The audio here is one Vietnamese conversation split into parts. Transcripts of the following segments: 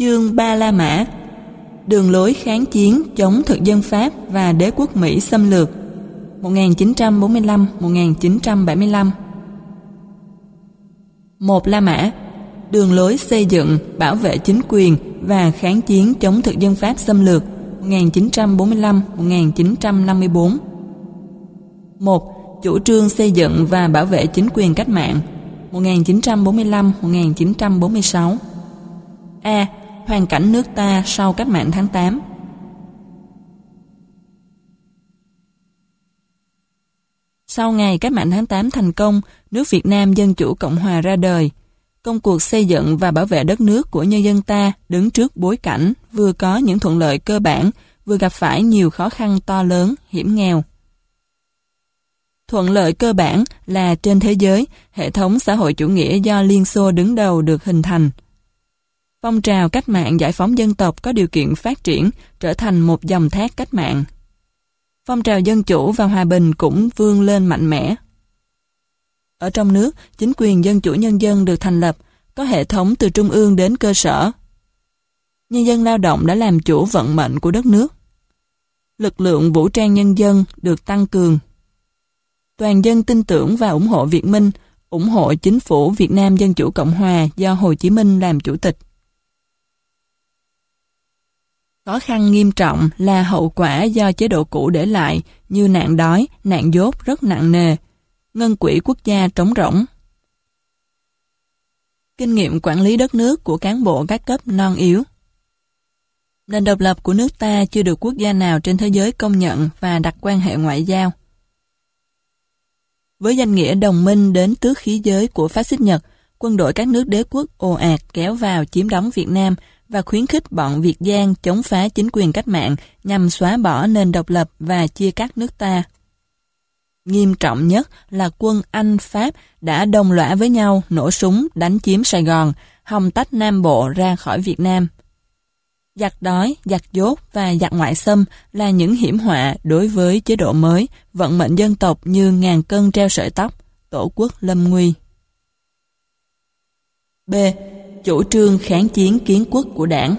Chương Ba La Mã, đường lối kháng chiến chống thực dân Pháp và đế quốc Mỹ xâm lược 1945-1975. 1. La Mã, đường lối xây dựng, bảo vệ chính quyền và kháng chiến chống thực dân Pháp xâm lược 1945-1954. 1. Chủ trương xây dựng và bảo vệ chính quyền cách mạng 1945-1946. A. Hoàn cảnh nước ta sau cách mạng tháng 8. Sau ngày cách mạng tháng 8 thành công, nước Việt Nam Dân Chủ Cộng Hòa ra đời. Công cuộc xây dựng và bảo vệ đất nước của nhân dân ta đứng trước bối cảnh vừa có những thuận lợi cơ bản, vừa gặp phải nhiều khó khăn to lớn, hiểm nghèo. Thuận lợi cơ bản là trên thế giới, hệ thống xã hội chủ nghĩa do Liên Xô đứng đầu được hình thành. Phong trào cách mạng giải phóng dân tộc có điều kiện phát triển, trở thành một dòng thác cách mạng. Phong trào dân chủ và hòa bình cũng vươn lên mạnh mẽ. Ở trong nước, chính quyền dân chủ nhân dân được thành lập, có hệ thống từ trung ương đến cơ sở. Nhân dân lao động đã làm chủ vận mệnh của đất nước. Lực lượng vũ trang nhân dân được tăng cường. Toàn dân tin tưởng và ủng hộ Việt Minh, ủng hộ chính phủ Việt Nam Dân Chủ Cộng Hòa do Hồ Chí Minh làm chủ tịch. Khó khăn nghiêm trọng là hậu quả do chế độ cũ để lại như nạn đói, nạn dốt rất nặng nề, ngân quỹ quốc gia trống rỗng. Kinh nghiệm quản lý đất nước của cán bộ các cấp non yếu. Nền độc lập của nước ta chưa được quốc gia nào trên thế giới công nhận và đặt quan hệ ngoại giao. Với danh nghĩa đồng minh đến tước khí giới của phát xít Nhật, quân đội các nước đế quốc ồ ạt kéo vào chiếm đóng Việt Nam và khuyến khích bọn Việt Giang chống phá chính quyền cách mạng nhằm xóa bỏ nền độc lập và chia cắt nước ta. Nghiêm trọng nhất là quân Anh, Pháp đã đồng lõa với nhau nổ súng đánh chiếm Sài Gòn, hòng tách Nam Bộ ra khỏi Việt Nam. Giặc đói, giặc dốt và giặc ngoại xâm là những hiểm họa đối với chế độ mới, vận mệnh dân tộc như ngàn cân treo sợi tóc, tổ quốc lâm nguy. B. Chủ trương kháng chiến kiến quốc của Đảng.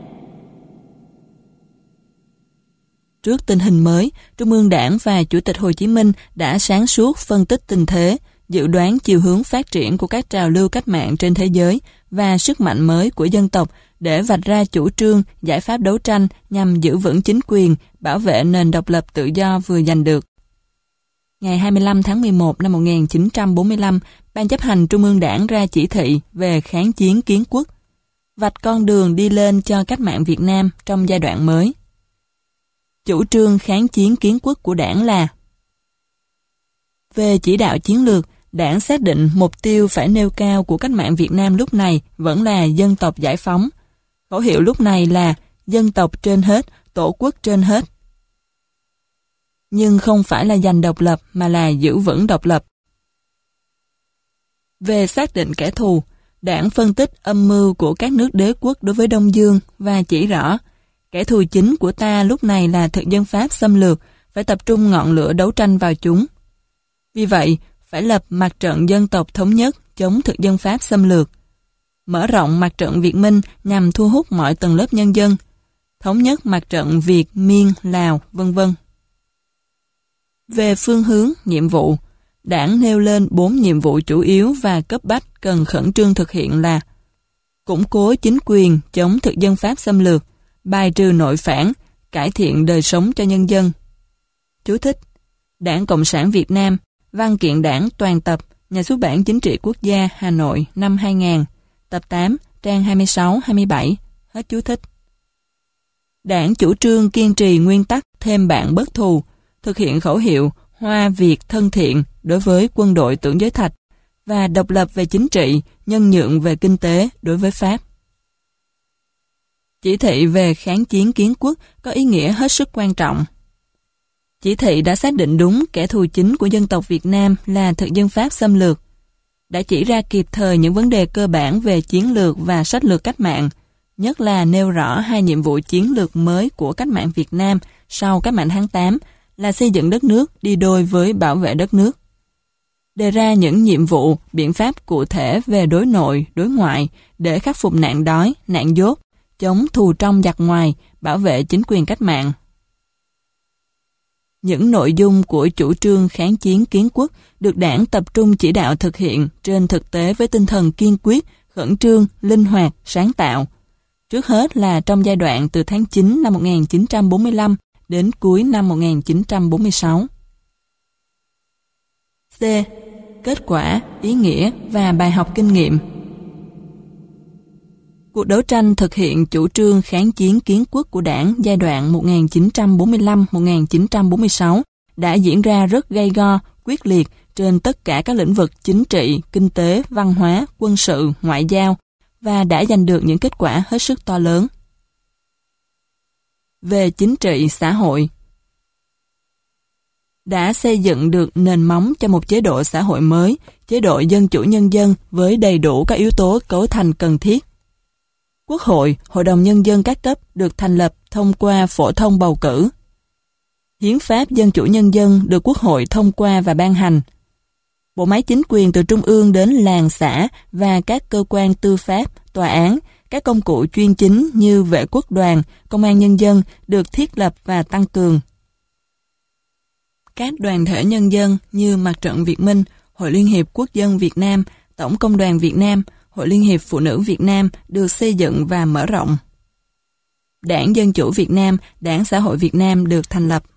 Trước tình hình mới, Trung ương Đảng và Chủ tịch Hồ Chí Minh đã sáng suốt phân tích tình thế, dự đoán chiều hướng phát triển của các trào lưu cách mạng trên thế giới và sức mạnh mới của dân tộc để vạch ra chủ trương, giải pháp đấu tranh nhằm giữ vững chính quyền, bảo vệ nền độc lập tự do vừa giành được. Ngày 25 tháng 11 năm 1945, Ban chấp hành Trung ương Đảng ra chỉ thị về kháng chiến kiến quốc, vạch con đường đi lên cho cách mạng Việt Nam trong giai đoạn mới. Chủ trương kháng chiến kiến quốc của Đảng là: về chỉ đạo chiến lược, Đảng xác định mục tiêu phải nêu cao của cách mạng Việt Nam lúc này vẫn là dân tộc giải phóng. Khẩu hiệu lúc này là dân tộc trên hết, tổ quốc trên hết. Nhưng không phải là giành độc lập mà là giữ vững độc lập. Về xác định kẻ thù, Đảng phân tích âm mưu của các nước đế quốc đối với Đông Dương và chỉ rõ kẻ thù chính của ta lúc này là thực dân Pháp xâm lược, phải tập trung ngọn lửa đấu tranh vào chúng. Vì vậy, phải lập mặt trận dân tộc thống nhất chống thực dân Pháp xâm lược, mở rộng mặt trận Việt Minh nhằm thu hút mọi tầng lớp nhân dân, thống nhất mặt trận Việt, Miên, Lào, v.v. Về phương hướng, nhiệm vụ, Đảng nêu lên 4 nhiệm vụ chủ yếu và cấp bách cần khẩn trương thực hiện là: củng cố chính quyền chống thực dân Pháp xâm lược, bài trừ nội phản, cải thiện đời sống cho nhân dân. Chú thích: Đảng Cộng sản Việt Nam, Văn kiện Đảng toàn tập, Nhà xuất bản Chính trị Quốc gia, Hà Nội, năm 2000, tập 8, trang 26-27, hết chú thích. Đảng chủ trương kiên trì nguyên tắc thêm bạn bất thù, thực hiện khẩu hiệu Hoa Việt thân thiện đối với quân đội Tưởng Giới Thạch và độc lập về chính trị, nhân nhượng về kinh tế đối với Pháp. Chỉ thị về kháng chiến kiến quốc có ý nghĩa hết sức quan trọng. Chỉ thị đã xác định đúng kẻ thù chính của dân tộc Việt Nam là thực dân Pháp xâm lược, đã chỉ ra kịp thời những vấn đề cơ bản về chiến lược và sách lược cách mạng, nhất là nêu rõ 2 nhiệm vụ chiến lược mới của cách mạng Việt Nam sau cách mạng tháng 8 là xây dựng đất nước đi đôi với bảo vệ đất nước. Đề ra những nhiệm vụ, biện pháp cụ thể về đối nội, đối ngoại để khắc phục nạn đói, nạn dốt, chống thù trong giặc ngoài, bảo vệ chính quyền cách mạng. Những nội dung của chủ trương kháng chiến kiến quốc được Đảng tập trung chỉ đạo thực hiện trên thực tế với tinh thần kiên quyết, khẩn trương, linh hoạt, sáng tạo. Trước hết là trong giai đoạn từ tháng 9 năm 1945 đến cuối năm 1946. C. Kết quả, ý nghĩa và bài học kinh nghiệm. Cuộc đấu tranh thực hiện chủ trương kháng chiến kiến quốc của Đảng giai đoạn 1945-1946 đã diễn ra rất gay go, quyết liệt trên tất cả các lĩnh vực chính trị, kinh tế, văn hóa, quân sự, ngoại giao và đã giành được những kết quả hết sức to lớn. Về chính trị xã hội, đã xây dựng được nền móng cho một chế độ xã hội mới, chế độ dân chủ nhân dân với đầy đủ các yếu tố cấu thành cần thiết. Quốc hội, Hội đồng Nhân dân các cấp được thành lập thông qua phổ thông bầu cử. Hiến pháp Dân chủ Nhân dân được Quốc hội thông qua và ban hành. Bộ máy chính quyền từ trung ương đến làng xã và các cơ quan tư pháp, tòa án, các công cụ chuyên chính như vệ quốc đoàn, công an nhân dân được thiết lập và tăng cường. Các đoàn thể nhân dân như Mặt trận Việt Minh, Hội Liên hiệp Quốc dân Việt Nam, Tổng Công đoàn Việt Nam, Hội Liên hiệp Phụ nữ Việt Nam được xây dựng và mở rộng. Đảng Dân chủ Việt Nam, Đảng Xã hội Việt Nam được thành lập.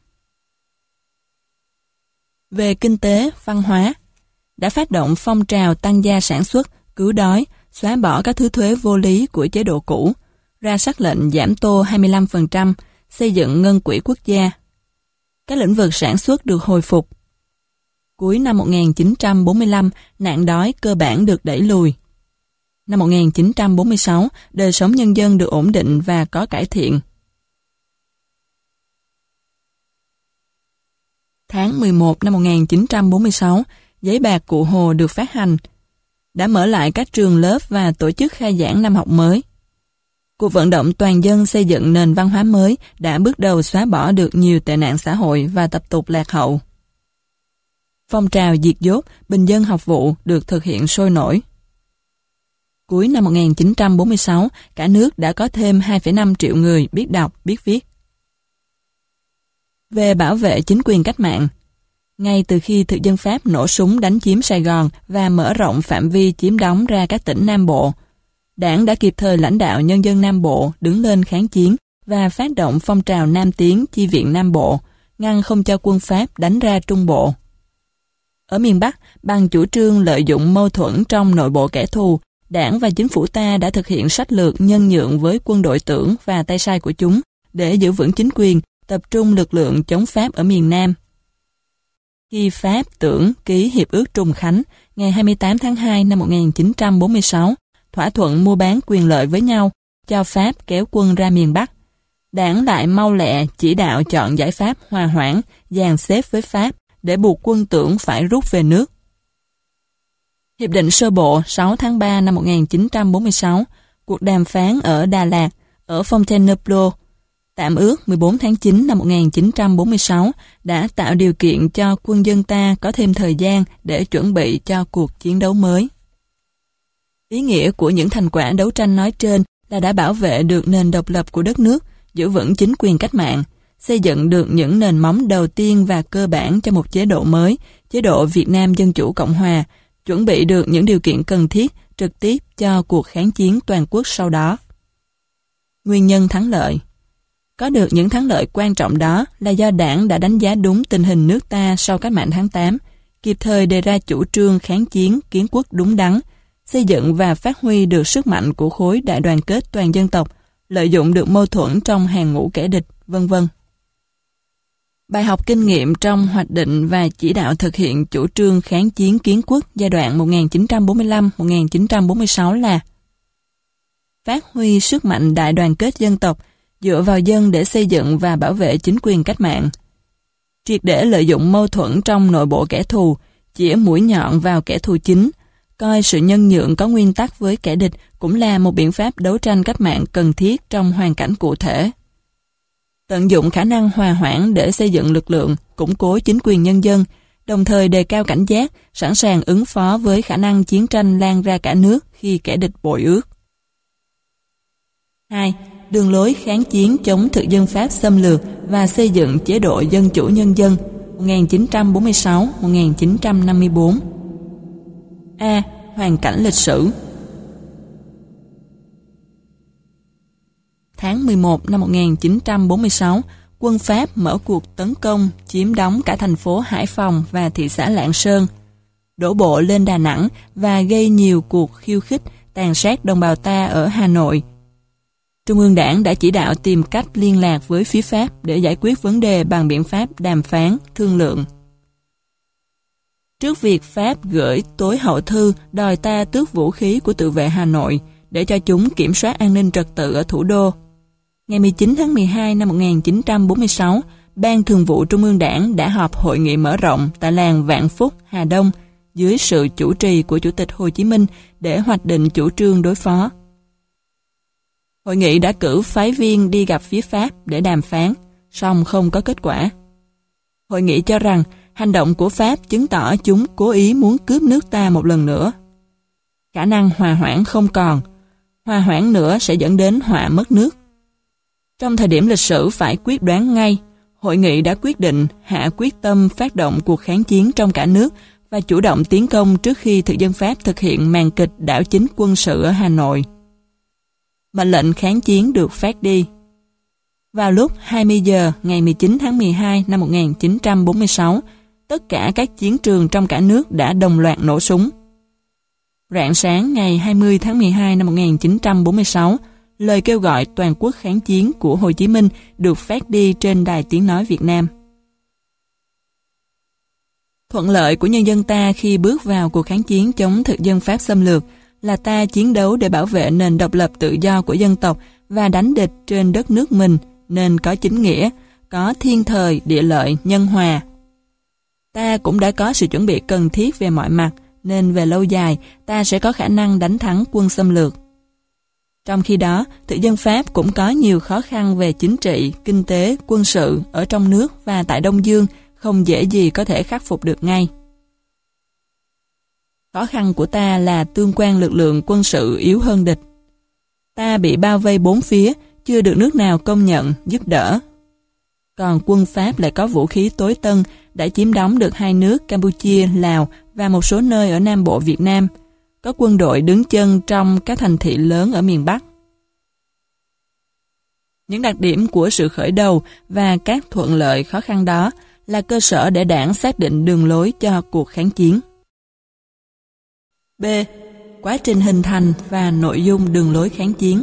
Về kinh tế, văn hóa, đã phát động phong trào tăng gia sản xuất, cứu đói, xóa bỏ các thứ thuế vô lý của chế độ cũ, ra sắc lệnh giảm tô 25%, xây dựng ngân quỹ quốc gia. Các lĩnh vực sản xuất được hồi phục. Cuối năm 1945, nạn đói cơ bản được đẩy lùi. Năm 1946, đời sống nhân dân được ổn định và có cải thiện. Tháng 11 năm 1946, giấy bạc Cụ Hồ được phát hành, đã mở lại các trường lớp và tổ chức khai giảng năm học mới. Cuộc vận động toàn dân xây dựng nền văn hóa mới đã bước đầu xóa bỏ được nhiều tệ nạn xã hội và tập tục lạc hậu. Phong trào diệt dốt, bình dân học vụ được thực hiện sôi nổi. Cuối năm 1946, cả nước đã có thêm 2,5 triệu người biết đọc, biết viết. Về bảo vệ chính quyền cách mạng, ngay từ khi thực dân Pháp nổ súng đánh chiếm Sài Gòn và mở rộng phạm vi chiếm đóng ra các tỉnh Nam Bộ, Đảng đã kịp thời lãnh đạo nhân dân Nam Bộ đứng lên kháng chiến và phát động phong trào Nam Tiến chi viện Nam Bộ, ngăn không cho quân Pháp đánh ra Trung Bộ. Ở miền Bắc, bằng chủ trương lợi dụng mâu thuẫn trong nội bộ kẻ thù, Đảng và chính phủ ta đã thực hiện sách lược nhân nhượng với quân đội Tưởng và tay sai của chúng để giữ vững chính quyền, tập trung lực lượng chống Pháp ở miền Nam. Khi Pháp Tưởng ký Hiệp ước Trùng Khánh ngày 28 tháng 2 năm 1946, thỏa thuận mua bán quyền lợi với nhau, cho Pháp kéo quân ra miền Bắc, Đảng lại mau lẹ chỉ đạo chọn giải pháp hòa hoãn, dàn xếp với Pháp để buộc quân Tưởng phải rút về nước. Hiệp định sơ bộ 6 tháng 3 năm 1946, cuộc đàm phán ở Đà Lạt, ở Fontainebleau, tạm ước 14 tháng 9 năm 1946 đã tạo điều kiện cho quân dân ta có thêm thời gian để chuẩn bị cho cuộc chiến đấu mới. Ý nghĩa của những thành quả đấu tranh nói trên là đã bảo vệ được nền độc lập của đất nước, giữ vững chính quyền cách mạng, xây dựng được những nền móng đầu tiên và cơ bản cho một chế độ mới, chế độ Việt Nam Dân Chủ Cộng Hòa, chuẩn bị được những điều kiện cần thiết trực tiếp cho cuộc kháng chiến toàn quốc sau đó. Nguyên nhân thắng lợi. Có được những thắng lợi quan trọng đó là do Đảng đã đánh giá đúng tình hình nước ta sau cách mạng tháng 8, kịp thời đề ra chủ trương kháng chiến kiến quốc đúng đắn, xây dựng và phát huy được sức mạnh của khối đại đoàn kết toàn dân tộc, lợi dụng được mâu thuẫn trong hàng ngũ kẻ địch, vân vân. Bài học kinh nghiệm trong hoạch định và chỉ đạo thực hiện chủ trương kháng chiến kiến quốc giai đoạn 1945-1946 là: phát huy sức mạnh đại đoàn kết dân tộc, dựa vào dân để xây dựng và bảo vệ chính quyền cách mạng. Triệt để lợi dụng mâu thuẫn trong nội bộ kẻ thù, chĩa mũi nhọn vào kẻ thù chính, coi sự nhân nhượng có nguyên tắc với kẻ địch cũng là một biện pháp đấu tranh cách mạng cần thiết trong hoàn cảnh cụ thể. Tận dụng khả năng hòa hoãn để xây dựng lực lượng, củng cố chính quyền nhân dân, đồng thời đề cao cảnh giác, sẵn sàng ứng phó với khả năng chiến tranh lan ra cả nước khi kẻ địch bội ước. 2. Đường lối kháng chiến chống thực dân Pháp xâm lược và xây dựng chế độ dân chủ nhân dân 1946-1954. A. Hoàn cảnh lịch sử. Tháng 11 năm 1946, quân Pháp mở cuộc tấn công, chiếm đóng cả thành phố Hải Phòng và thị xã Lạng Sơn, đổ bộ lên Đà Nẵng và gây nhiều cuộc khiêu khích, tàn sát đồng bào ta ở Hà Nội. Trung ương Đảng đã chỉ đạo tìm cách liên lạc với phía Pháp để giải quyết vấn đề bằng biện pháp đàm phán, thương lượng. Trước việc Pháp gửi tối hậu thư đòi ta tước vũ khí của tự vệ Hà Nội để cho chúng kiểm soát an ninh trật tự ở thủ đô, ngày 19 tháng 12 năm 1946, Ban Thường vụ Trung ương Đảng đã họp hội nghị mở rộng tại làng Vạn Phúc, Hà Đông, dưới sự chủ trì của Chủ tịch Hồ Chí Minh để hoạch định chủ trương đối phó. Hội nghị đã cử phái viên đi gặp phía Pháp để đàm phán, song không có kết quả. Hội nghị cho rằng hành động của Pháp chứng tỏ chúng cố ý muốn cướp nước ta một lần nữa. Khả năng hòa hoãn không còn, hòa hoãn nữa sẽ dẫn đến họa mất nước. Trong thời điểm lịch sử phải quyết đoán ngay, hội nghị đã quyết định hạ quyết tâm phát động cuộc kháng chiến trong cả nước và chủ động tiến công trước khi thực dân Pháp thực hiện màn kịch đảo chính quân sự ở Hà Nội. Mệnh lệnh kháng chiến được phát đi. Vào lúc 20 giờ ngày 19 tháng 12 năm 1946, tất cả các chiến trường trong cả nước đã đồng loạt nổ súng. Rạng sáng ngày 20 tháng 12 năm 1946, lời kêu gọi toàn quốc kháng chiến của Hồ Chí Minh được phát đi trên Đài Tiếng Nói Việt Nam. Thuận lợi của nhân dân ta khi bước vào cuộc kháng chiến chống thực dân Pháp xâm lược là ta chiến đấu để bảo vệ nền độc lập tự do của dân tộc và đánh địch trên đất nước mình, nên có chính nghĩa, có thiên thời, địa lợi, nhân hòa. Ta cũng đã có sự chuẩn bị cần thiết về mọi mặt, nên về lâu dài ta sẽ có khả năng đánh thắng quân xâm lược. Trong khi đó, thực dân Pháp cũng có nhiều khó khăn về chính trị, kinh tế, quân sự ở trong nước và tại Đông Dương, không dễ gì có thể khắc phục được ngay. Khó khăn của ta là tương quan lực lượng quân sự yếu hơn địch. Ta bị bao vây bốn phía, chưa được nước nào công nhận, giúp đỡ. Còn quân Pháp lại có vũ khí tối tân, đã chiếm đóng được hai nước Campuchia, Lào và một số nơi ở Nam Bộ Việt Nam, có quân đội đứng chân trong các thành thị lớn ở miền Bắc. Những đặc điểm của sự khởi đầu và các thuận lợi khó khăn đó là cơ sở để Đảng xác định đường lối cho cuộc kháng chiến. B. Quá trình hình thành và nội dung đường lối kháng chiến.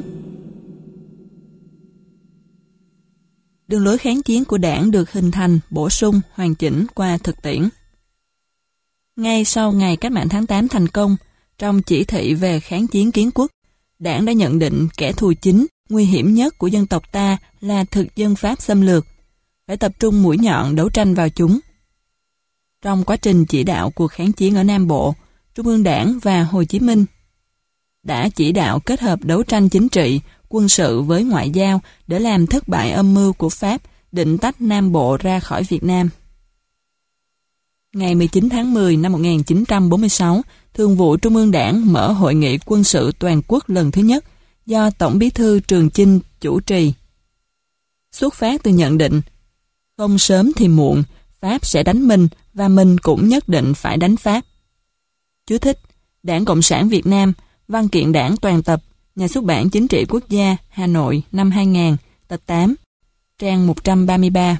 Đường lối kháng chiến của Đảng được hình thành, bổ sung, hoàn chỉnh qua thực tiễn. Ngay sau ngày Cách mạng tháng 8 thành công, trong chỉ thị về kháng chiến kiến quốc, Đảng đã nhận định kẻ thù chính, nguy hiểm nhất của dân tộc ta là thực dân Pháp xâm lược, phải tập trung mũi nhọn đấu tranh vào chúng. Trong quá trình chỉ đạo cuộc kháng chiến ở Nam Bộ, Trung ương Đảng và Hồ Chí Minh đã chỉ đạo kết hợp đấu tranh chính trị, quân sự với ngoại giao để làm thất bại âm mưu của Pháp định tách Nam Bộ ra khỏi Việt Nam. Ngày 19 tháng 10 năm 1946, Thường vụ Trung ương Đảng mở hội nghị quân sự toàn quốc lần thứ nhất do Tổng Bí thư Trường Chinh chủ trì. Xuất phát từ nhận định, không sớm thì muộn, Pháp sẽ đánh mình và mình cũng nhất định phải đánh Pháp. Chú thích: Đảng Cộng sản Việt Nam, Văn kiện Đảng toàn tập, Nhà xuất bản Chính trị Quốc gia, Hà Nội, năm 2000, tập 8, trang 133.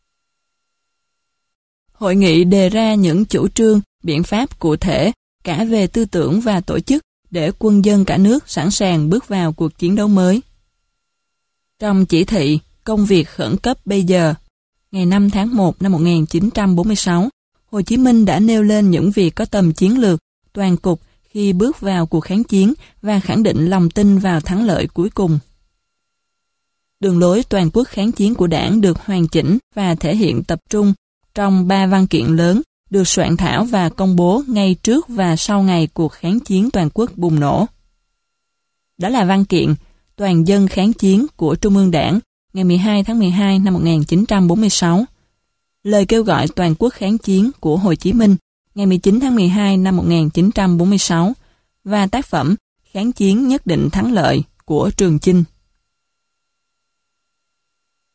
Hội nghị đề ra những chủ trương, biện pháp cụ thể, cả về tư tưởng và tổ chức, để quân dân cả nước sẵn sàng bước vào cuộc chiến đấu mới. Trong chỉ thị Công việc khẩn cấp bây giờ, ngày 5 tháng 1 năm 1946, Hồ Chí Minh đã nêu lên những việc có tầm chiến lược, toàn cục khi bước vào cuộc kháng chiến và khẳng định lòng tin vào thắng lợi cuối cùng. Đường lối toàn quốc kháng chiến của Đảng được hoàn chỉnh và thể hiện tập trung trong 3 văn kiện lớn được soạn thảo và công bố ngay trước và sau ngày cuộc kháng chiến toàn quốc bùng nổ. Đó là văn kiện Toàn dân kháng chiến của Trung ương Đảng ngày 12 tháng 12 năm 1946, lời kêu gọi toàn quốc kháng chiến của Hồ Chí Minh ngày 19 tháng 12 năm 1946 và tác phẩm Kháng chiến nhất định thắng lợi của Trường Chinh.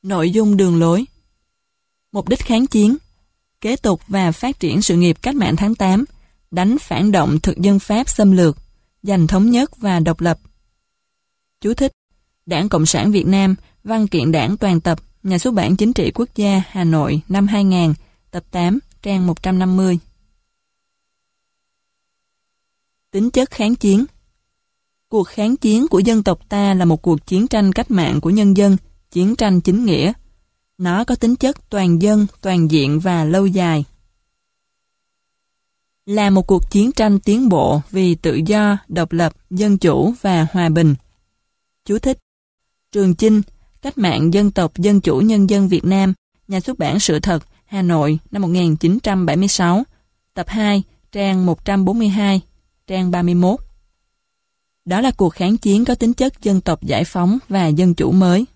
Nội dung đường lối. Mục đích kháng chiến: kế tục và phát triển sự nghiệp cách mạng tháng 8, đánh phản động thực dân Pháp xâm lược, giành thống nhất và độc lập. Chú thích: Đảng Cộng sản Việt Nam, Văn kiện Đảng toàn tập, Nhà xuất bản Chính trị Quốc gia, Hà Nội, năm 2000, tập 8, trang 150. Tính chất kháng chiến. Cuộc kháng chiến của dân tộc ta là một cuộc chiến tranh cách mạng của nhân dân, chiến tranh chính nghĩa. Nó có tính chất toàn dân, toàn diện và lâu dài. Là một cuộc chiến tranh tiến bộ vì tự do, độc lập, dân chủ và hòa bình. Chú thích: Trường Chinh, Cách mạng dân tộc Dân chủ Nhân dân Việt Nam, Nhà xuất bản Sự thật, Hà Nội, năm 1976, tập 2, trang 142, trang 31. Đó là cuộc kháng chiến có tính chất dân tộc giải phóng và dân chủ mới.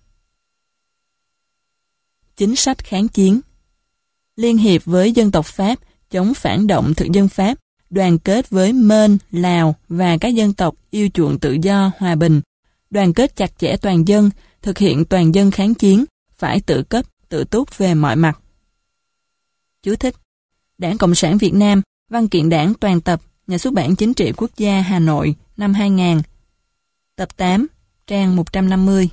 Chính sách kháng chiến. Liên hiệp với dân tộc Pháp, chống phản động thực dân Pháp, đoàn kết với Mên, Lào và các dân tộc yêu chuộng tự do, hòa bình, đoàn kết chặt chẽ toàn dân, thực hiện toàn dân kháng chiến, phải tự cấp, tự túc về mọi mặt. Chú thích: Đảng Cộng sản Việt Nam, Văn kiện Đảng toàn tập, Nhà xuất bản Chính trị Quốc gia, Hà Nội, năm 2000, tập 8, trang 150.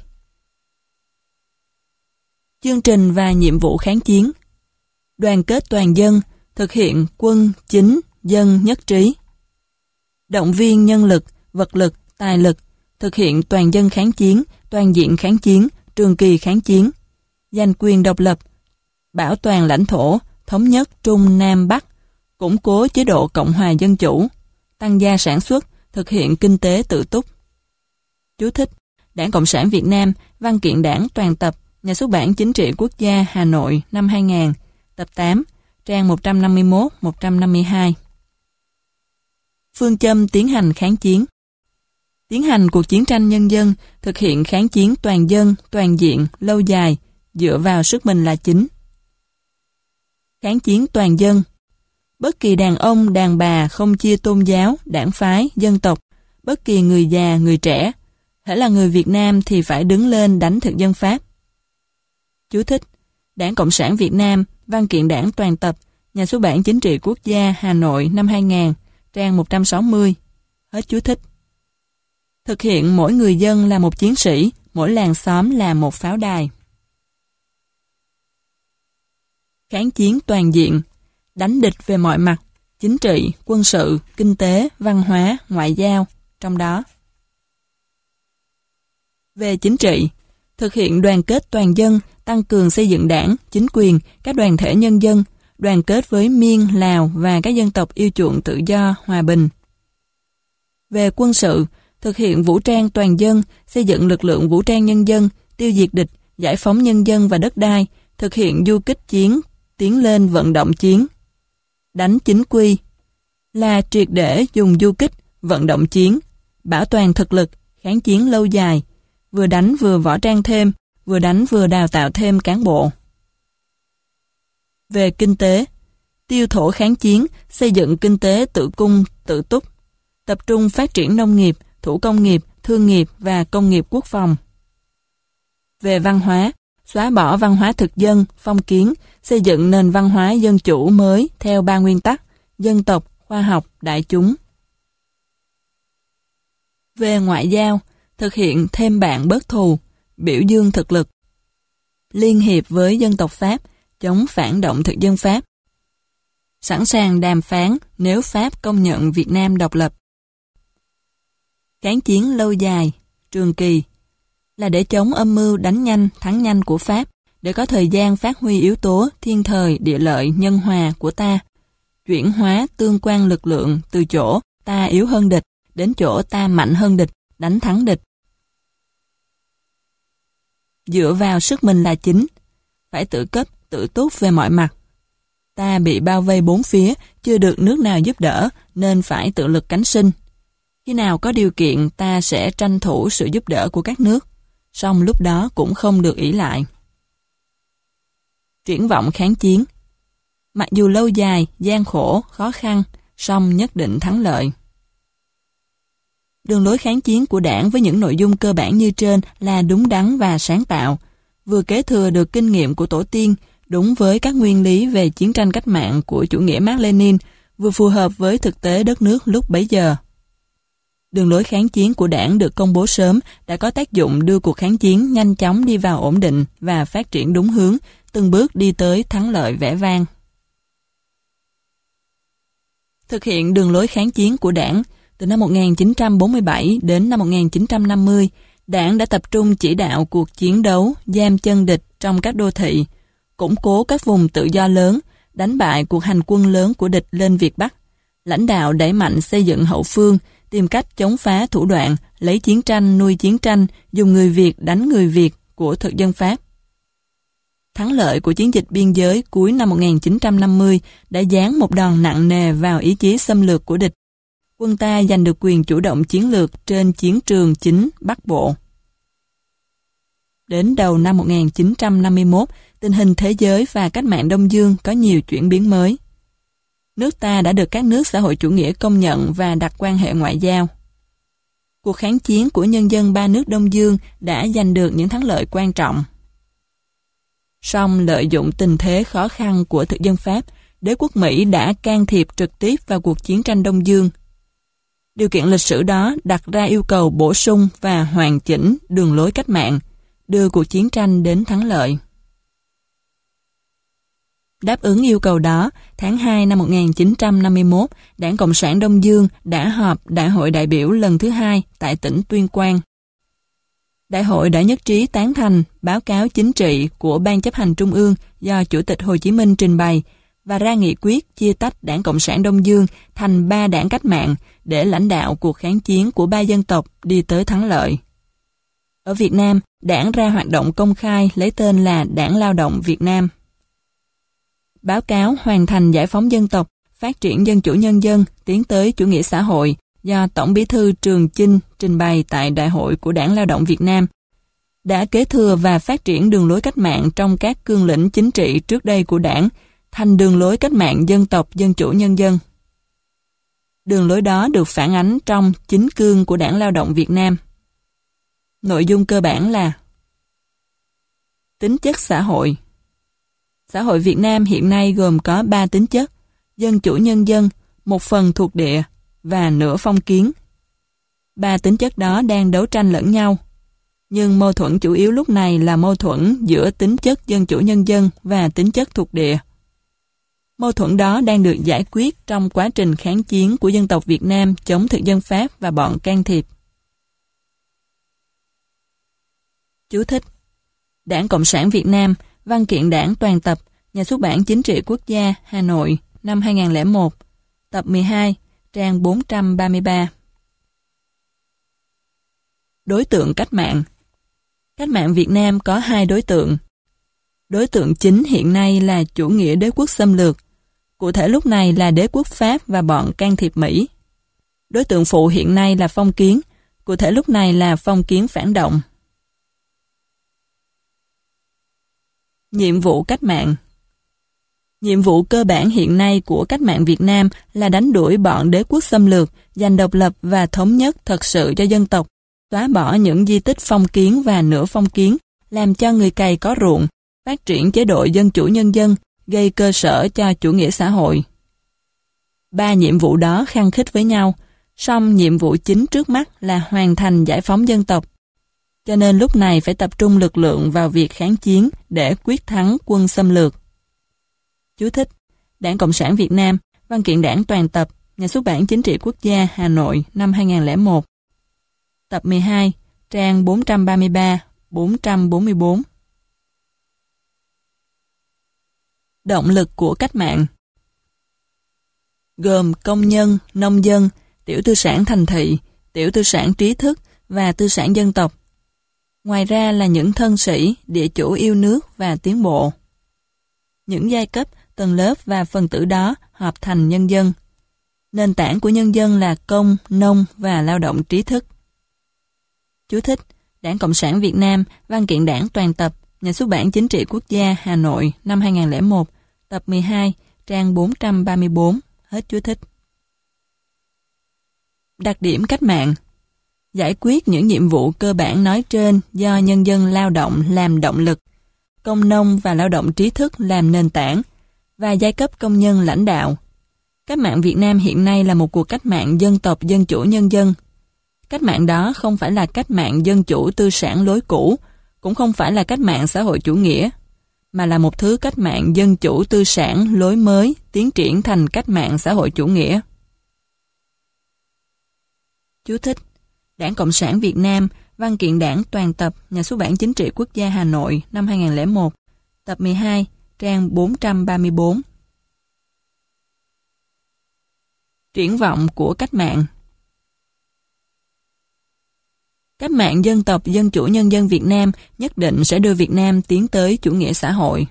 Chương trình và nhiệm vụ kháng chiến. Đoàn kết toàn dân, thực hiện quân, chính, dân nhất trí. Động viên nhân lực, vật lực, tài lực, thực hiện toàn dân kháng chiến, toàn diện kháng chiến, trường kỳ kháng chiến. Giành quyền độc lập, bảo toàn lãnh thổ, thống nhất Trung Nam Bắc, củng cố chế độ Cộng hòa Dân chủ, tăng gia sản xuất, thực hiện kinh tế tự túc. Chú thích: Đảng Cộng sản Việt Nam, Văn kiện Đảng toàn tập, Nhà xuất bản Chính trị Quốc gia, Hà Nội, năm 2000, tập 8, trang 151-152. Phương châm tiến hành kháng chiến. Tiến hành cuộc chiến tranh nhân dân, thực hiện kháng chiến toàn dân, toàn diện, lâu dài, dựa vào sức mình là chính. Kháng chiến toàn dân. Bất kỳ đàn ông, đàn bà không chia tôn giáo, đảng phái, dân tộc, bất kỳ người già, người trẻ, hễ là người Việt Nam thì phải đứng lên đánh thực dân Pháp. Chú thích: Đảng Cộng sản Việt Nam, Văn kiện Đảng toàn tập, Nhà xuất bản Chính trị Quốc gia, Hà Nội, năm 2000, trang 160. Hết chú thích. Thực hiện mỗi người dân là một chiến sĩ, mỗi làng xóm là một pháo đài. Kháng chiến toàn diện. Đánh địch về mọi mặt, chính trị, quân sự, kinh tế, văn hóa, ngoại giao, trong đó. Về chính trị, thực hiện đoàn kết toàn dân, tăng cường xây dựng đảng, chính quyền, các đoàn thể nhân dân, đoàn kết với Miên, Lào và các dân tộc yêu chuộng tự do, hòa bình. Về quân sự, thực hiện vũ trang toàn dân, xây dựng lực lượng vũ trang nhân dân, tiêu diệt địch, giải phóng nhân dân và đất đai, thực hiện du kích chiến, tiến lên vận động chiến. Đánh chính quy là triệt để dùng du kích, vận động chiến, bảo toàn thực lực, kháng chiến lâu dài, vừa đánh vừa võ trang thêm, vừa đánh vừa đào tạo thêm cán bộ. Về kinh tế, tiêu thổ kháng chiến, xây dựng kinh tế tự cung, tự túc, tập trung phát triển nông nghiệp, thủ công nghiệp, thương nghiệp và công nghiệp quốc phòng. Về văn hóa, xóa bỏ văn hóa thực dân, phong kiến, xây dựng nền văn hóa dân chủ mới theo 3 nguyên tắc: dân tộc, khoa học, đại chúng. Về ngoại giao, thực hiện thêm bạn bớt thù, biểu dương thực lực. Liên hiệp với dân tộc Pháp, chống phản động thực dân Pháp. Sẵn sàng đàm phán nếu Pháp công nhận Việt Nam độc lập. Kháng chiến lâu dài, trường kỳ, là để chống âm mưu đánh nhanh, thắng nhanh của Pháp, để có thời gian phát huy yếu tố thiên thời, địa lợi, nhân hòa của ta, chuyển hóa tương quan lực lượng từ chỗ ta yếu hơn địch đến chỗ ta mạnh hơn địch, đánh thắng địch. Dựa vào sức mình là chính, phải tự cấp, tự túc về mọi mặt. Ta bị bao vây bốn phía, chưa được nước nào giúp đỡ, nên phải tự lực cánh sinh. Khi nào có điều kiện, ta sẽ tranh thủ sự giúp đỡ của các nước, song lúc đó cũng không được ỷ lại. Triển vọng kháng chiến. Mặc dù lâu dài, gian khổ, khó khăn, song nhất định thắng lợi. Đường lối kháng chiến của Đảng với những nội dung cơ bản như trên là đúng đắn và sáng tạo. vừa kế thừa được kinh nghiệm của tổ tiên, đúng với các nguyên lý về chiến tranh cách mạng của chủ nghĩa Mác Lênin, vừa phù hợp với thực tế đất nước lúc bấy giờ. Đường lối kháng chiến của đảng được công bố sớm đã có tác dụng đưa cuộc kháng chiến nhanh chóng đi vào ổn định và phát triển đúng hướng, từng bước đi tới thắng lợi vẻ vang. Thực hiện đường lối kháng chiến của đảng, từ năm 1947 đến năm 1950, đảng đã tập trung chỉ đạo cuộc chiến đấu, giam chân địch trong các đô thị, củng cố các vùng tự do lớn, đánh bại cuộc hành quân lớn của địch lên Việt Bắc, lãnh đạo đẩy mạnh xây dựng hậu phương, tìm cách chống phá thủ đoạn, lấy chiến tranh nuôi chiến tranh, dùng người Việt đánh người Việt của thực dân Pháp. Thắng lợi của chiến dịch biên giới cuối năm 1950 đã giáng một đòn nặng nề vào ý chí xâm lược của địch. Quân ta giành được quyền chủ động chiến lược trên chiến trường chính Bắc Bộ. Đến đầu năm 1951, tình hình thế giới và cách mạng Đông Dương có nhiều chuyển biến mới. Nước ta đã được các nước xã hội chủ nghĩa công nhận và đặt quan hệ ngoại giao. Cuộc kháng chiến của nhân dân ba nước Đông Dương đã giành được những thắng lợi quan trọng. Song lợi dụng tình thế khó khăn của thực dân Pháp, đế quốc Mỹ đã can thiệp trực tiếp vào cuộc chiến tranh Đông Dương. Điều kiện lịch sử đó đặt ra yêu cầu bổ sung và hoàn chỉnh đường lối cách mạng, đưa cuộc chiến tranh đến thắng lợi. Đáp ứng yêu cầu đó, tháng 2 năm 1951, Đảng Cộng sản Đông Dương đã họp Đại hội đại biểu lần thứ 2 tại tỉnh Tuyên Quang. Đại hội đã nhất trí tán thành báo cáo chính trị của Ban chấp hành Trung ương do Chủ tịch Hồ Chí Minh trình bày và ra nghị quyết chia tách Đảng Cộng sản Đông Dương thành 3 đảng cách mạng để lãnh đạo cuộc kháng chiến của 3 dân tộc đi tới thắng lợi. Ở Việt Nam, đảng ra hoạt động công khai lấy tên là Đảng Lao động Việt Nam. Báo cáo hoàn thành giải phóng dân tộc, phát triển dân chủ nhân dân, tiến tới chủ nghĩa xã hội do Tổng Bí thư Trường Chinh trình bày tại Đại hội của Đảng Lao động Việt Nam, đã kế thừa và phát triển đường lối cách mạng trong các cương lĩnh chính trị trước đây của đảng, thành đường lối cách mạng dân tộc dân chủ nhân dân. Đường lối đó được phản ánh trong chính cương của Đảng Lao động Việt Nam. Nội dung cơ bản là: tính chất xã hội. Xã hội Việt Nam hiện nay gồm có 3 tính chất: dân chủ nhân dân, một phần thuộc địa và nửa phong kiến. 3 tính chất đó đang đấu tranh lẫn nhau, nhưng mâu thuẫn chủ yếu lúc này là mâu thuẫn giữa tính chất dân chủ nhân dân và tính chất thuộc địa. Mâu thuẫn đó đang được giải quyết trong quá trình kháng chiến của dân tộc Việt Nam chống thực dân Pháp và bọn can thiệp. Chú thích: Đảng Cộng sản Việt Nam, Văn kiện Đảng toàn tập, Nhà xuất bản Chính trị Quốc gia, Hà Nội, năm 2001, tập 12, trang 433. Đối tượng cách mạng. Cách mạng Việt Nam có 2 đối tượng. Đối tượng chính hiện nay là chủ nghĩa đế quốc xâm lược, cụ thể lúc này là đế quốc Pháp và bọn can thiệp Mỹ. Đối tượng phụ hiện nay là phong kiến, cụ thể lúc này là phong kiến phản động. Nhiệm vụ cách mạng. Nhiệm vụ cơ bản hiện nay của cách mạng Việt Nam là đánh đuổi bọn đế quốc xâm lược, giành độc lập và thống nhất thật sự cho dân tộc, xóa bỏ những di tích phong kiến và nửa phong kiến, làm cho người cày có ruộng, phát triển chế độ dân chủ nhân dân, gây cơ sở cho chủ nghĩa xã hội. 3 nhiệm vụ đó khăng khít với nhau, song nhiệm vụ chính trước mắt là hoàn thành giải phóng dân tộc. Cho nên lúc này phải tập trung lực lượng vào việc kháng chiến để quyết thắng quân xâm lược. Chú thích: Đảng Cộng sản Việt Nam, Văn kiện Đảng toàn tập, Nhà xuất bản Chính trị Quốc gia, Hà Nội, năm 2001. Tập 12, trang 433-444. Động lực của cách mạng. Gồm công nhân, nông dân, tiểu tư sản thành thị, tiểu tư sản trí thức và tư sản dân tộc. Ngoài ra là những thân sĩ, địa chủ yêu nước và tiến bộ. Những giai cấp, tầng lớp và phần tử đó hợp thành nhân dân. Nền tảng của nhân dân là công, nông và lao động trí thức. Chú thích: Đảng Cộng sản Việt Nam, Văn kiện Đảng toàn tập, Nhà xuất bản Chính trị Quốc gia, Hà Nội, năm 2001, tập 12, trang 434, hết chú thích. Đặc điểm cách mạng. Giải quyết những nhiệm vụ cơ bản nói trên do nhân dân lao động làm động lực, công nông và lao động trí thức làm nền tảng, và giai cấp công nhân lãnh đạo. Cách mạng Việt Nam hiện nay là một cuộc cách mạng dân tộc dân chủ nhân dân. Cách mạng đó không phải là cách mạng dân chủ tư sản lối cũ, cũng không phải là cách mạng xã hội chủ nghĩa, mà là một thứ cách mạng dân chủ tư sản lối mới tiến triển thành cách mạng xã hội chủ nghĩa. Chú thích: Đảng Cộng sản Việt Nam, Văn kiện Đảng toàn tập, Nhà xuất bản Chính trị Quốc gia Hà Nội, năm 2001, tập 12, trang 434. Triển vọng của cách mạng. Cách mạng dân tộc dân chủ nhân dân Việt Nam nhất định sẽ đưa Việt Nam tiến tới chủ nghĩa xã hội.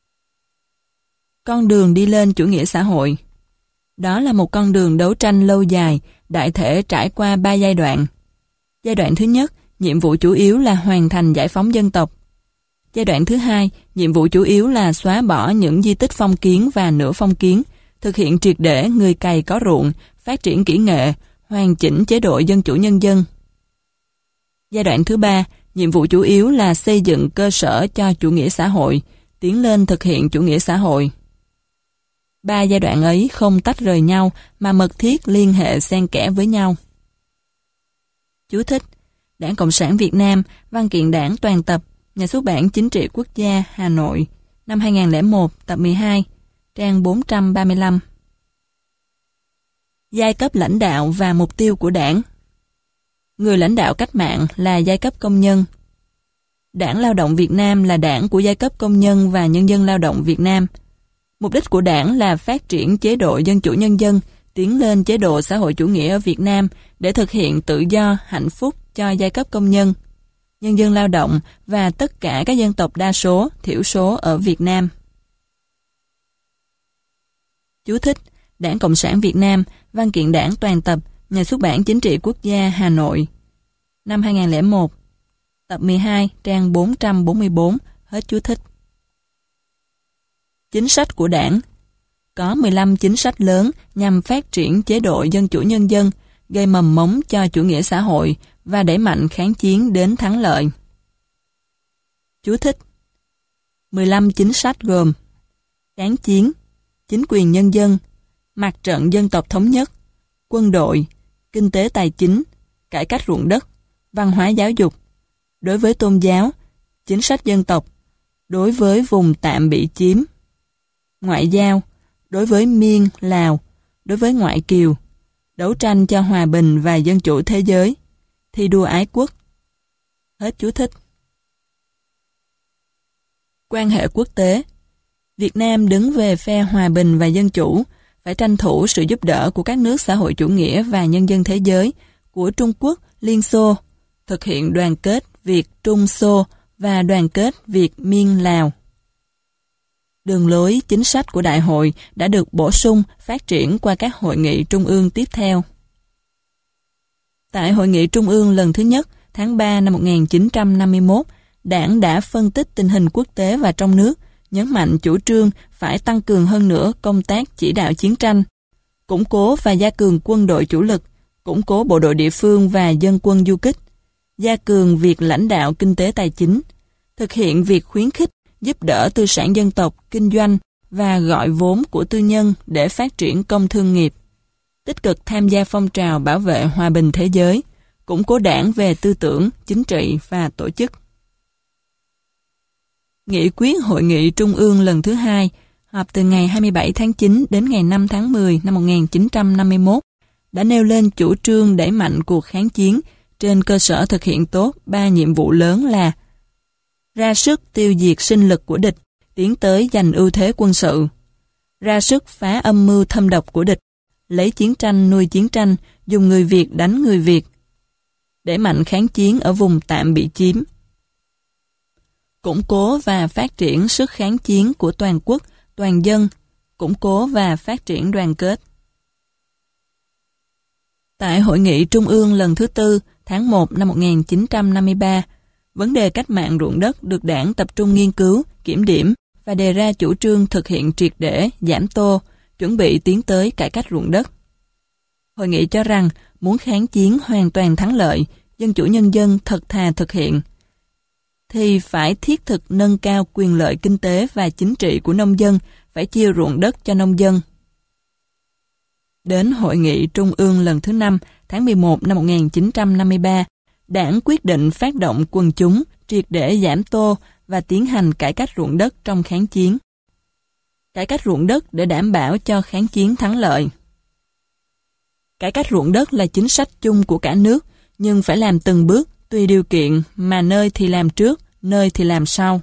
Con đường đi lên chủ nghĩa xã hội. Đó là một con đường đấu tranh lâu dài, đại thể trải qua 3 giai đoạn. Giai đoạn thứ nhất, nhiệm vụ chủ yếu là hoàn thành giải phóng dân tộc. Giai đoạn thứ hai, nhiệm vụ chủ yếu là xóa bỏ những di tích phong kiến và nửa phong kiến, thực hiện triệt để người cày có ruộng, phát triển kỹ nghệ, hoàn chỉnh chế độ dân chủ nhân dân. Giai đoạn thứ ba, nhiệm vụ chủ yếu là xây dựng cơ sở cho chủ nghĩa xã hội, tiến lên thực hiện chủ nghĩa xã hội. 3 giai đoạn ấy không tách rời nhau mà mật thiết liên hệ xen kẽ với nhau. Chú thích: Đảng Cộng sản Việt Nam, Văn kiện Đảng toàn tập, Nhà xuất bản Chính trị Quốc gia Hà Nội, năm 2001, tập 12, trang 435. Giai cấp lãnh đạo và mục tiêu của Đảng. Người lãnh đạo cách mạng là giai cấp công nhân. Đảng Lao động Việt Nam là đảng của giai cấp công nhân và nhân dân lao động Việt Nam. Mục đích của đảng là phát triển chế độ dân chủ nhân dân, tiến lên chế độ xã hội chủ nghĩa ở Việt Nam để thực hiện tự do, hạnh phúc cho giai cấp công nhân, nhân dân lao động và tất cả các dân tộc đa số, thiểu số ở Việt Nam. Chú thích: Đảng Cộng sản Việt Nam, Văn kiện Đảng toàn tập, Nhà xuất bản Chính trị Quốc gia Hà Nội, năm 2001, tập 12, trang 444, hết chú thích. Chính sách của Đảng. Có 15 chính sách lớn nhằm phát triển chế độ dân chủ nhân dân, gây mầm mống cho chủ nghĩa xã hội và đẩy mạnh kháng chiến đến thắng lợi. Chú thích: 15 chính sách gồm: kháng chiến, chính quyền nhân dân, mặt trận dân tộc thống nhất, quân đội, kinh tế tài chính, cải cách ruộng đất, văn hóa giáo dục, đối với tôn giáo, chính sách dân tộc, đối với vùng tạm bị chiếm, ngoại giao, đối với Miên, Lào, đối với ngoại kiều, đấu tranh cho hòa bình và dân chủ thế giới, thi đua ái quốc. Hết chú thích. Quan hệ quốc tế. Việt Nam đứng về phe hòa bình và dân chủ, phải tranh thủ sự giúp đỡ của các nước xã hội chủ nghĩa và nhân dân thế giới, của Trung Quốc, Liên Xô, thực hiện đoàn kết Việt Trung Xô và đoàn kết Việt Miên Lào. Đường lối chính sách của Đại hội đã được bổ sung, phát triển qua các hội nghị trung ương tiếp theo. Tại hội nghị trung ương lần thứ nhất, tháng 3 năm 1951, Đảng đã phân tích tình hình quốc tế và trong nước, nhấn mạnh chủ trương phải tăng cường hơn nữa công tác chỉ đạo chiến tranh, củng cố và gia cường quân đội chủ lực, củng cố bộ đội địa phương và dân quân du kích, gia cường việc lãnh đạo kinh tế tài chính, thực hiện việc khuyến khích, giúp đỡ tư sản dân tộc, kinh doanh và gọi vốn của tư nhân để phát triển công thương nghiệp, tích cực tham gia phong trào bảo vệ hòa bình thế giới, củng cố đảng về tư tưởng, chính trị và tổ chức. Nghị quyết Hội nghị Trung ương lần thứ 2, họp từ ngày 27 tháng 9 đến ngày 5 tháng 10 năm 1951, đã nêu lên chủ trương đẩy mạnh cuộc kháng chiến trên cơ sở thực hiện tốt 3 nhiệm vụ lớn là: ra sức tiêu diệt sinh lực của địch, tiến tới giành ưu thế quân sự; ra sức phá âm mưu thâm độc của địch, lấy chiến tranh nuôi chiến tranh, dùng người Việt đánh người Việt; đẩy mạnh kháng chiến ở vùng tạm bị chiếm; củng cố và phát triển sức kháng chiến của toàn quốc, toàn dân, củng cố và phát triển đoàn kết. Tại Hội nghị Trung ương lần thứ 4, tháng 1 năm 1953, vấn đề cách mạng ruộng đất được Đảng tập trung nghiên cứu, kiểm điểm và đề ra chủ trương thực hiện triệt để, giảm tô, chuẩn bị tiến tới cải cách ruộng đất. Hội nghị cho rằng muốn kháng chiến hoàn toàn thắng lợi, dân chủ nhân dân thật thà thực hiện, thì phải thiết thực nâng cao quyền lợi kinh tế và chính trị của nông dân, phải chia ruộng đất cho nông dân. Đến Hội nghị Trung ương lần thứ 5 tháng 11 năm 1953, Đảng quyết định phát động quần chúng triệt để giảm tô và tiến hành cải cách ruộng đất trong kháng chiến. Cải cách ruộng đất để đảm bảo cho kháng chiến thắng lợi. Cải cách ruộng đất là chính sách chung của cả nước, nhưng phải làm từng bước, tùy điều kiện mà nơi thì làm trước, nơi thì làm sau.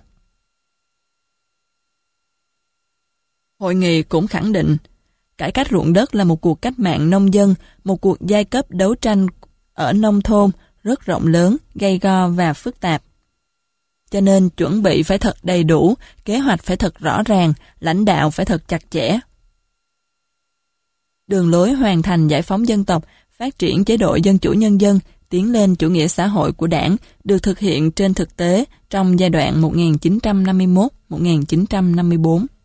Hội nghị cũng khẳng định, cải cách ruộng đất là một cuộc cách mạng nông dân, một cuộc giai cấp đấu tranh ở nông thôn rất rộng lớn, gay go và phức tạp. Cho nên chuẩn bị phải thật đầy đủ, kế hoạch phải thật rõ ràng, lãnh đạo phải thật chặt chẽ. Đường lối hoàn thành giải phóng dân tộc, phát triển chế độ dân chủ nhân dân, tiến lên chủ nghĩa xã hội của Đảng được thực hiện trên thực tế trong giai đoạn 1951-1954.